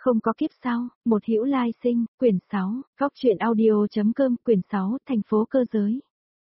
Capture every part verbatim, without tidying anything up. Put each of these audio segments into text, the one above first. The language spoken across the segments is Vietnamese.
Không có kiếp sau, một hữu lai sinh, quyển sáu, góc truyện audio.com, quyển sáu, thành phố cơ giới.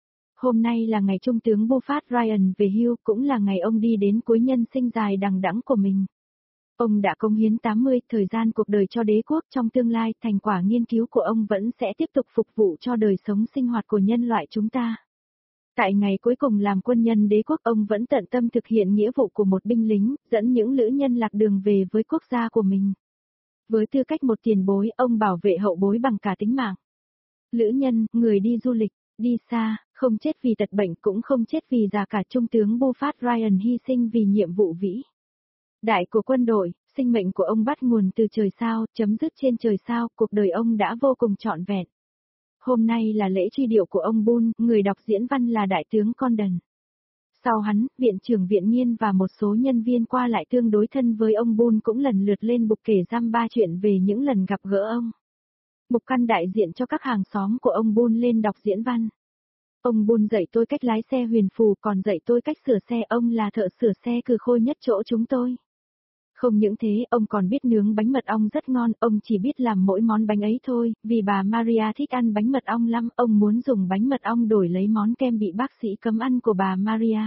Hôm nay là ngày Trung tướng Buffett Ryan về hưu, cũng là ngày ông đi đến cuối nhân sinh dài đằng đẵng của mình. Ông đã cống hiến tám mươi thời gian cuộc đời cho đế quốc, trong tương lai, thành quả nghiên cứu của ông vẫn sẽ tiếp tục phục vụ cho đời sống sinh hoạt của nhân loại chúng ta. Tại ngày cuối cùng làm quân nhân đế quốc, ông vẫn tận tâm thực hiện nghĩa vụ của một binh lính, dẫn những lữ nhân lạc đường về với quốc gia của mình. Với tư cách một tiền bối, ông bảo vệ hậu bối bằng cả tính mạng. Lữ nhân, người đi du lịch, đi xa, không chết vì tật bệnh cũng không chết vì già cả. Trung tướng Buffett Ryan hy sinh vì nhiệm vụ vĩ đại của quân đội, sinh mệnh của ông bắt nguồn từ trời sao, chấm dứt trên trời sao, cuộc đời ông đã vô cùng trọn vẹn. Hôm nay là lễ truy điệu của ông Bull, người đọc diễn văn là Đại tướng Condon. Sau hắn, Viện trưởng Viện Nghiên và một số nhân viên qua lại tương đối thân với ông Bull cũng lần lượt lên bục kể răm ba chuyện về những lần gặp gỡ ông. Mục Căn đại diện cho các hàng xóm của ông Bull lên đọc diễn văn. Ông Bull dạy tôi cách lái xe huyền phù, còn dạy tôi cách sửa xe, ông là thợ sửa xe cừ khôi nhất chỗ chúng tôi. Không những thế, ông còn biết nướng bánh mật ong rất ngon, ông chỉ biết làm mỗi món bánh ấy thôi, vì bà Maria thích ăn bánh mật ong lắm, ông muốn dùng bánh mật ong đổi lấy món kem bị bác sĩ cấm ăn của bà Maria.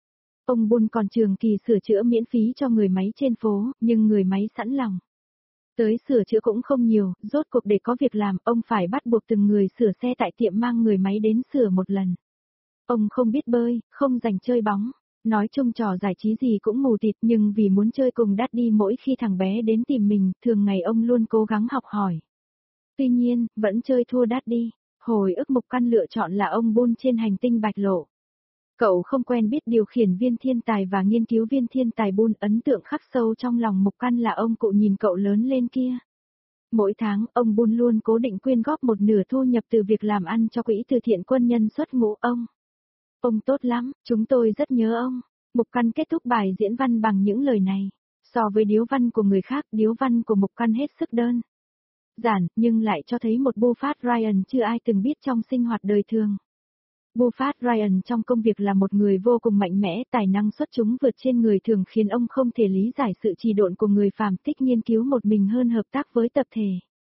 Ông Bull còn trường kỳ sửa chữa miễn phí cho người máy trên phố, nhưng người máy sẵn lòng tới sửa chữa cũng không nhiều, rốt cuộc để có việc làm, ông phải bắt buộc từng người sửa xe tại tiệm mang người máy đến sửa một lần. Ông không biết bơi, không dành chơi bóng. Nói chung trò giải trí gì cũng mù tịt, nhưng vì muốn chơi cùng Daddy mỗi khi thằng bé đến tìm mình, thường ngày ông luôn cố gắng học hỏi. Tuy nhiên, vẫn chơi thua Daddy. Hồi ức Mục Căn lựa chọn là ông Bull trên hành tinh Bạch Lộ. Cậu không quen biết điều khiển viên thiên tài và nghiên cứu viên thiên tài Bull, ấn tượng khắc sâu trong lòng Mục Căn là ông cụ nhìn cậu lớn lên kia. Mỗi tháng, ông Bull luôn cố định quyên góp một nửa thu nhập từ việc làm ăn cho quỹ từ thiện quân nhân xuất ngũ ông. Ông tốt lắm, chúng tôi rất nhớ ông. Mục Căn kết thúc bài diễn văn bằng những lời này. So với điếu văn của người khác, điếu văn của Mục Căn hết sức đơn giản, nhưng lại cho thấy một Buffett Ryan chưa ai từng biết trong sinh hoạt đời thường. Buffett Ryan trong công việc là một người vô cùng mạnh mẽ, tài năng xuất chúng vượt trên người thường khiến ông không thể lý giải sự trì độn của người phàm, thích nghiên cứu một mình hơn hợp tác với tập thể.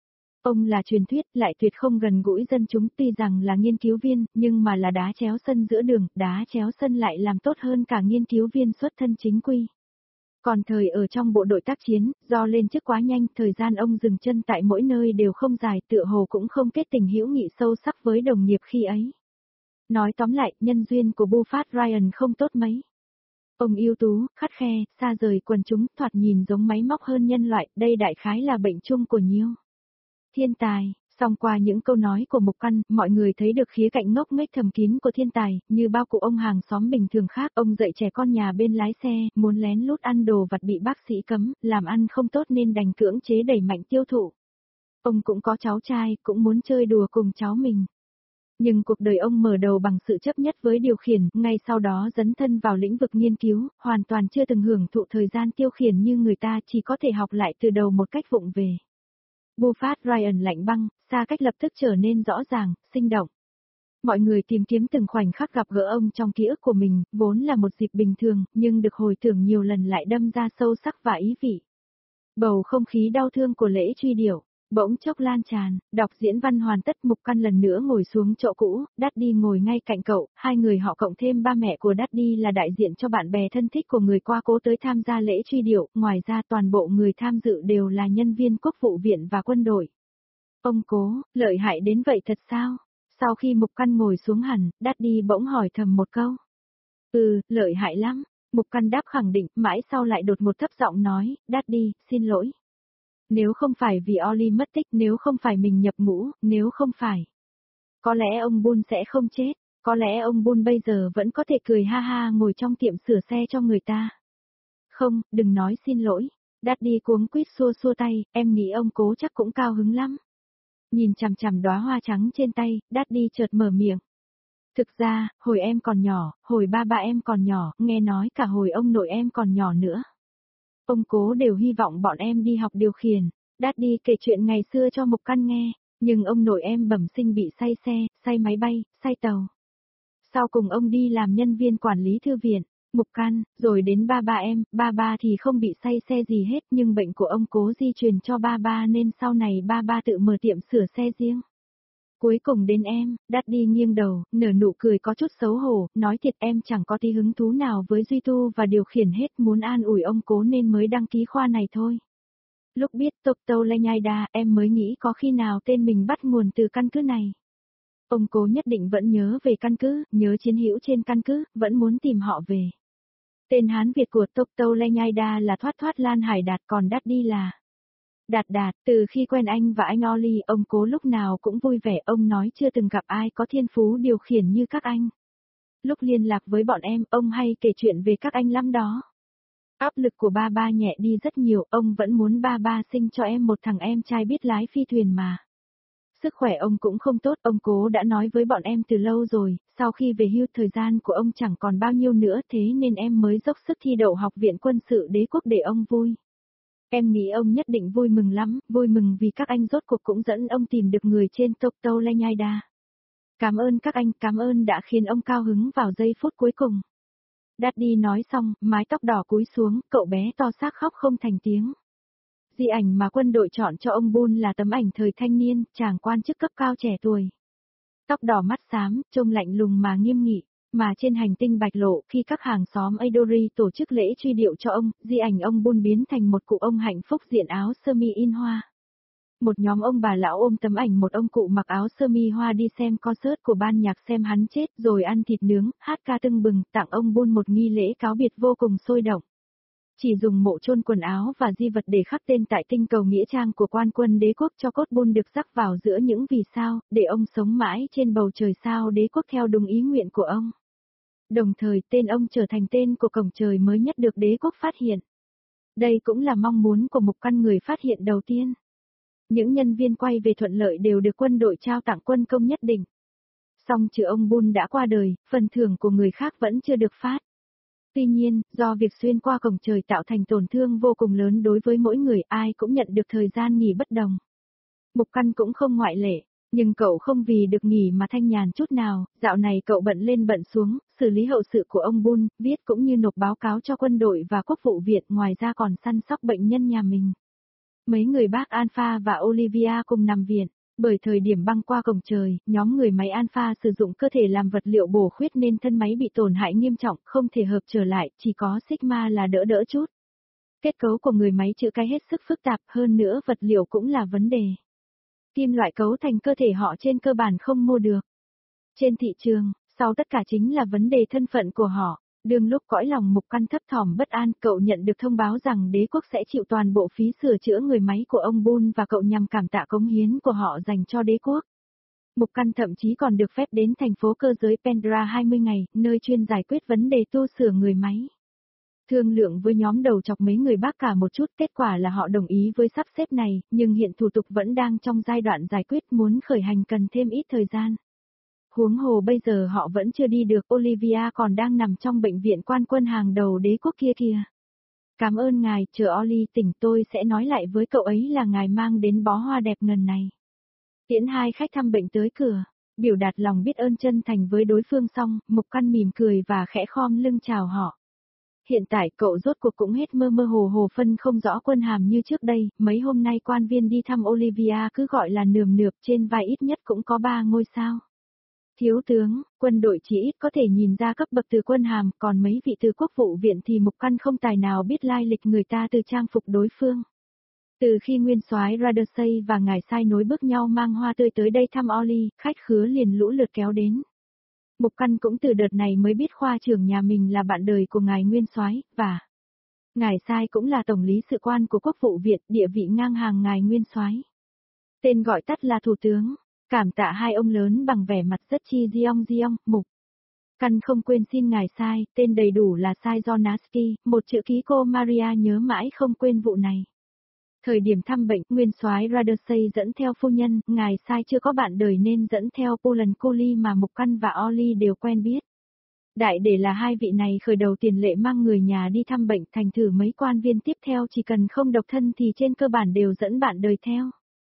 Ông là truyền thuyết, lại tuyệt không gần gũi dân chúng, tuy rằng là nghiên cứu viên, nhưng mà là đá chéo sân giữa đường, đá chéo sân lại làm tốt hơn cả nghiên cứu viên xuất thân chính quy. Còn thời ở trong bộ đội tác chiến, do lên chức quá nhanh, thời gian ông dừng chân tại mỗi nơi đều không dài, tựa hồ cũng không kết tình hữu nghị sâu sắc với đồng nghiệp khi ấy. Nói tóm lại, nhân duyên của Buffett Ryan không tốt mấy. Ông ưu tú, khắt khe, xa rời quần chúng, thoạt nhìn giống máy móc hơn nhân loại, đây đại khái là bệnh chung của nhiều thiên tài. Song qua những câu nói của Mục Căn, mọi người thấy được khía cạnh ngốc nghếch thầm kín của thiên tài, như bao cụ ông hàng xóm bình thường khác, ông dạy trẻ con nhà bên lái xe, muốn lén lút ăn đồ vặt bị bác sĩ cấm, làm ăn không tốt nên đành cưỡng chế đẩy mạnh tiêu thụ. Ông cũng có cháu trai, cũng muốn chơi đùa cùng cháu mình. Nhưng cuộc đời ông mở đầu bằng sự chấp nhất với điều khiển, ngay sau đó dấn thân vào lĩnh vực nghiên cứu, hoàn toàn chưa từng hưởng thụ thời gian tiêu khiển như người ta, chỉ có thể học lại từ đầu một cách vụng về. Buffett Ryan lạnh băng, xa cách lập tức trở nên rõ ràng, sinh động. Mọi người tìm kiếm từng khoảnh khắc gặp gỡ ông trong ký ức của mình, vốn là một dịp bình thường, nhưng được hồi tưởng nhiều lần lại đâm ra sâu sắc và ý vị. Bầu không khí đau thương của lễ truy điệu bỗng chốc lan tràn, đọc diễn văn hoàn tất, Mục Căn lần nữa ngồi xuống chỗ cũ, Daddy ngồi ngay cạnh cậu, hai người họ cộng thêm ba mẹ của Daddy là đại diện cho bạn bè thân thích của người qua cố tới tham gia lễ truy điệu, ngoài ra toàn bộ người tham dự đều là nhân viên quốc vụ viện và quân đội. Ông Cố, lợi hại đến vậy thật sao? Sau khi Mục Căn ngồi xuống hẳn, Daddy bỗng hỏi thầm một câu. Ừ, lợi hại lắm. Mục Căn đáp khẳng định, mãi sau lại đột ngột thấp giọng nói, Daddy, xin lỗi. Nếu không phải vì Ollie mất tích, nếu không phải mình nhập ngũ, nếu không phải. Có lẽ ông Bull sẽ không chết, có lẽ ông Bull bây giờ vẫn có thể cười ha ha ngồi trong tiệm sửa xe cho người ta. Không, đừng nói xin lỗi. Daddy cuống quýt xua xua tay, em nghĩ ông Cố chắc cũng cao hứng lắm. Nhìn chằm chằm đóa hoa trắng trên tay, Daddy chợt mở miệng. Thực ra, hồi em còn nhỏ, hồi ba ba em còn nhỏ, nghe nói cả hồi ông nội em còn nhỏ nữa. Ông Cố đều hy vọng bọn em đi học điều khiển. Daddy kể chuyện ngày xưa cho Mục Căn nghe, nhưng ông nội em bẩm sinh bị say xe, say máy bay, say tàu. Sau cùng ông đi làm nhân viên quản lý thư viện. Mục Căn, rồi đến ba ba em, ba ba thì không bị say xe gì hết nhưng bệnh của ông cố di truyền cho ba ba nên sau này ba ba tự mở tiệm sửa xe riêng. Cuối cùng đến em, Daddy nghiêng đầu, nở nụ cười có chút xấu hổ, nói thiệt em chẳng có tí hứng thú nào với duy tu và điều khiển hết, muốn an ủi ông cố nên mới đăng ký khoa này thôi. Lúc biết Toctoleniida, em mới nghĩ có khi nào tên mình bắt nguồn từ căn cứ này. Ông cố nhất định vẫn nhớ về căn cứ, nhớ chiến hữu trên căn cứ, vẫn muốn tìm họ về. Tên Hán Việt của Toctoleniida là Thoát Thoát Lan Hải Đạt, còn Daddy là Đạt Đạt. Từ khi quen anh và anh Oli, ông cố lúc nào cũng vui vẻ, ông nói chưa từng gặp ai có thiên phú điều khiển như các anh. Lúc liên lạc với bọn em, ông hay kể chuyện về các anh lắm đó. Áp lực của ba ba nhẹ đi rất nhiều, ông vẫn muốn ba ba sinh cho em một thằng em trai biết lái phi thuyền mà. Sức khỏe ông cũng không tốt, ông cố đã nói với bọn em từ lâu rồi, sau khi về hưu thời gian của ông chẳng còn bao nhiêu nữa, thế nên em mới dốc sức thi đậu học viện quân sự đế quốc để ông vui. Em nghĩ ông nhất định vui mừng lắm, vui mừng vì các anh rốt cuộc cũng dẫn ông tìm được người trên Toctoleniida. Cảm ơn các anh, cảm ơn đã khiến ông cao hứng vào giây phút cuối cùng. Daddy nói xong, mái tóc đỏ cúi xuống, cậu bé to xác khóc không thành tiếng. Di ảnh mà quân đội chọn cho ông Boone là tấm ảnh thời thanh niên, chàng quan chức cấp cao trẻ tuổi. Tóc đỏ mắt xám, trông lạnh lùng mà nghiêm nghị, mà trên hành tinh Bạch Lộ khi các hàng xóm Adori tổ chức lễ truy điệu cho ông, di ảnh ông Boone biến thành một cụ ông hạnh phúc diện áo sơ mi in hoa. Một nhóm ông bà lão ôm tấm ảnh một ông cụ mặc áo sơ mi hoa đi xem concert của ban nhạc xem hắn chết rồi ăn thịt nướng, hát ca tưng bừng, tặng ông Boone một nghi lễ cáo biệt vô cùng sôi động. Chỉ dùng mộ chôn quần áo và di vật để khắc tên tại tinh cầu nghĩa trang của quan quân đế quốc cho cốt Boone được rắc vào giữa những vì sao, để ông sống mãi trên bầu trời sao đế quốc theo đúng ý nguyện của ông. Đồng thời tên ông trở thành tên của cổng trời mới nhất được đế quốc phát hiện. Đây cũng là mong muốn của Mục Căn người phát hiện đầu tiên. Những nhân viên quay về thuận lợi đều được quân đội trao tặng quân công nhất định. Song trừ ông Boone đã qua đời, phần thưởng của người khác vẫn chưa được phát. Tuy nhiên, do việc xuyên qua cổng trời tạo thành tổn thương vô cùng lớn đối với mỗi người, ai cũng nhận được thời gian nghỉ bất đồng. Mục Căn cũng không ngoại lệ, nhưng cậu không vì được nghỉ mà thanh nhàn chút nào, dạo này cậu bận lên bận xuống, xử lý hậu sự của ông Boone, viết cũng như nộp báo cáo cho quân đội và quốc vụ viện, ngoài ra còn săn sóc bệnh nhân nhà mình. Mấy người bác Alpha và Olivia cùng nằm viện. Bởi thời điểm băng qua cổng trời, nhóm người máy Alpha sử dụng cơ thể làm vật liệu bổ khuyết nên thân máy bị tổn hại nghiêm trọng, không thể hợp trở lại, chỉ có Sigma là đỡ đỡ chút. Kết cấu của người máy chữa cái hết sức phức tạp, hơn nữa vật liệu cũng là vấn đề. Kim loại cấu thành cơ thể họ trên cơ bản không mua được. Trên thị trường, sau tất cả chính là vấn đề thân phận của họ. Đương lúc cõi lòng Mục Căn thấp thỏm bất an, cậu nhận được thông báo rằng đế quốc sẽ chịu toàn bộ phí sửa chữa người máy của ông Boone và cậu nhằm cảm tạ cống hiến của họ dành cho đế quốc. Mục Căn thậm chí còn được phép đến thành phố cơ giới Pendra hai mươi ngày, nơi chuyên giải quyết vấn đề tu sửa người máy. Thương lượng với nhóm đầu chọc mấy người bác cả một chút, kết quả là họ đồng ý với sắp xếp này, nhưng hiện thủ tục vẫn đang trong giai đoạn giải quyết, muốn khởi hành cần thêm ít thời gian. Huống hồ bây giờ họ vẫn chưa đi được, Olivia còn đang nằm trong bệnh viện quan quân hàng đầu đế quốc kia kìa. Cảm ơn ngài, chờ Oli tỉnh tôi sẽ nói lại với cậu ấy là ngài mang đến bó hoa đẹp ngần này. Tiễn hai khách thăm bệnh tới cửa, biểu đạt lòng biết ơn chân thành với đối phương xong, Mục Căn mỉm cười và khẽ khom lưng chào họ. Hiện tại cậu rốt cuộc cũng hết mơ mơ hồ hồ phân không rõ quân hàm như trước đây, mấy hôm nay quan viên đi thăm Olivia cứ gọi là nườm nượp, trên vai ít nhất cũng có ba ngôi sao. Thiếu tướng, quân đội chỉ ít có thể nhìn ra cấp bậc từ quân hàm, còn mấy vị từ quốc vụ viện thì Mục Căn không tài nào biết lai lịch người ta từ trang phục đối phương. Từ khi nguyên soái Radersey và ngài sai nối bước nhau mang hoa tươi tới đây thăm Oli, khách khứa liền lũ lượt kéo đến. Mục Căn cũng từ đợt này mới biết khoa trưởng nhà mình là bạn đời của ngài nguyên soái, và ngài sai cũng là tổng lý sự quan của quốc vụ viện, địa vị ngang hàng ngài nguyên soái. Tên gọi tắt là thủ tướng. Cảm tạ hai ông lớn bằng vẻ mặt rất chi Giong Giong, Mục Căn không quên xin ngài sai, tên đầy đủ là Sai Jonaski, một chữ ký cô Maria nhớ mãi không quên vụ này. Thời điểm thăm bệnh, nguyên soái Radersey dẫn theo phu nhân, ngài sai chưa có bạn đời nên dẫn theo Poland Cooley mà Mục Căn và Oli đều quen biết. Đại để là hai vị này khởi đầu tiền lệ mang người nhà đi thăm bệnh, thành thử mấy quan viên tiếp theo chỉ cần không độc thân thì trên cơ bản đều dẫn bạn đời theo.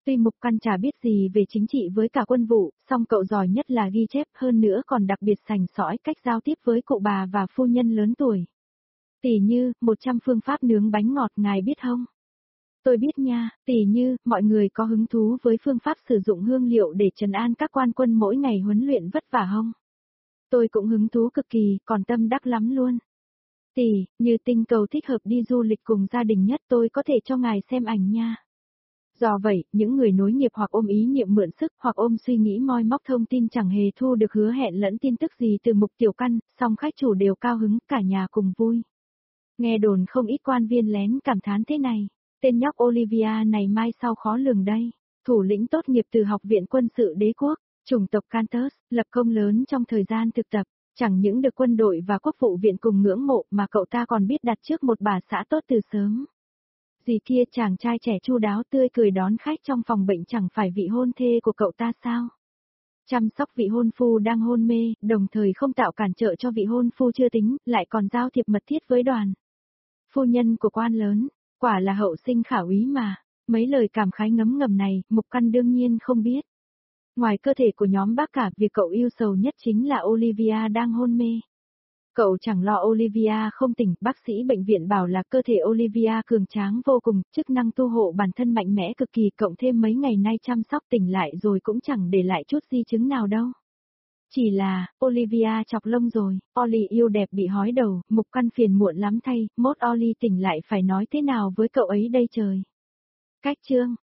Tuy Mục Căn chả biết gì về chính trị với cả quân vụ, song cậu giỏi nhất là ghi chép, hơn nữa còn đặc biệt sành sỏi cách giao tiếp với cụ bà và phu nhân lớn tuổi. Tỉ như, một trăm phương pháp nướng bánh ngọt ngài biết không? Tôi biết nha, tỉ như, mọi người có hứng thú với phương pháp sử dụng hương liệu để trấn an các quan quân mỗi ngày huấn luyện vất vả không? Tôi cũng hứng thú cực kỳ, còn tâm đắc lắm luôn. Tỉ, như tinh cầu thích hợp đi du lịch cùng gia đình nhất, tôi có thể cho ngài xem ảnh nha. Do vậy, những người nối nghiệp hoặc ôm ý niệm mượn sức hoặc ôm suy nghĩ moi móc thông tin chẳng hề thu được hứa hẹn lẫn tin tức gì từ Mục Tiểu Căn, song khách chủ đều cao hứng, cả nhà cùng vui. Nghe đồn không ít quan viên lén cảm thán thế này, tên nhóc Olivia này mai sau khó lường đây. Thủ lĩnh tốt nghiệp từ Học viện Quân sự Đế quốc, chủng tộc Cantus, lập công lớn trong thời gian thực tập, chẳng những được quân đội và quốc vụ viện cùng ngưỡng mộ mà cậu ta còn biết đặt trước một bà xã tốt từ sớm. Dì kia chàng trai trẻ chu đáo tươi cười đón khách trong phòng bệnh chẳng phải vị hôn thê của cậu ta sao? Chăm sóc vị hôn phu đang hôn mê, đồng thời không tạo cản trở cho vị hôn phu chưa tính, lại còn giao thiệp mật thiết với đoàn phu nhân của quan lớn, quả là hậu sinh khả úy mà. Mấy lời cảm khái ngấm ngầm này, Mục Căn đương nhiên không biết. Ngoài cơ thể của nhóm bác cả, việc cậu yêu sầu nhất chính là Olivia đang hôn mê. Cậu chẳng lo Olivia không tỉnh, bác sĩ bệnh viện bảo là cơ thể Olivia cường tráng vô cùng, chức năng tu hộ bản thân mạnh mẽ cực kỳ, cộng thêm mấy ngày nay chăm sóc tỉnh lại rồi cũng chẳng để lại chút di chứng nào đâu. Chỉ là, Olivia chọc lông rồi, Ollie yêu đẹp bị hói đầu, Mục Căn phiền muộn lắm thay, mốt Ollie tỉnh lại phải nói thế nào với cậu ấy đây trời. Cách chương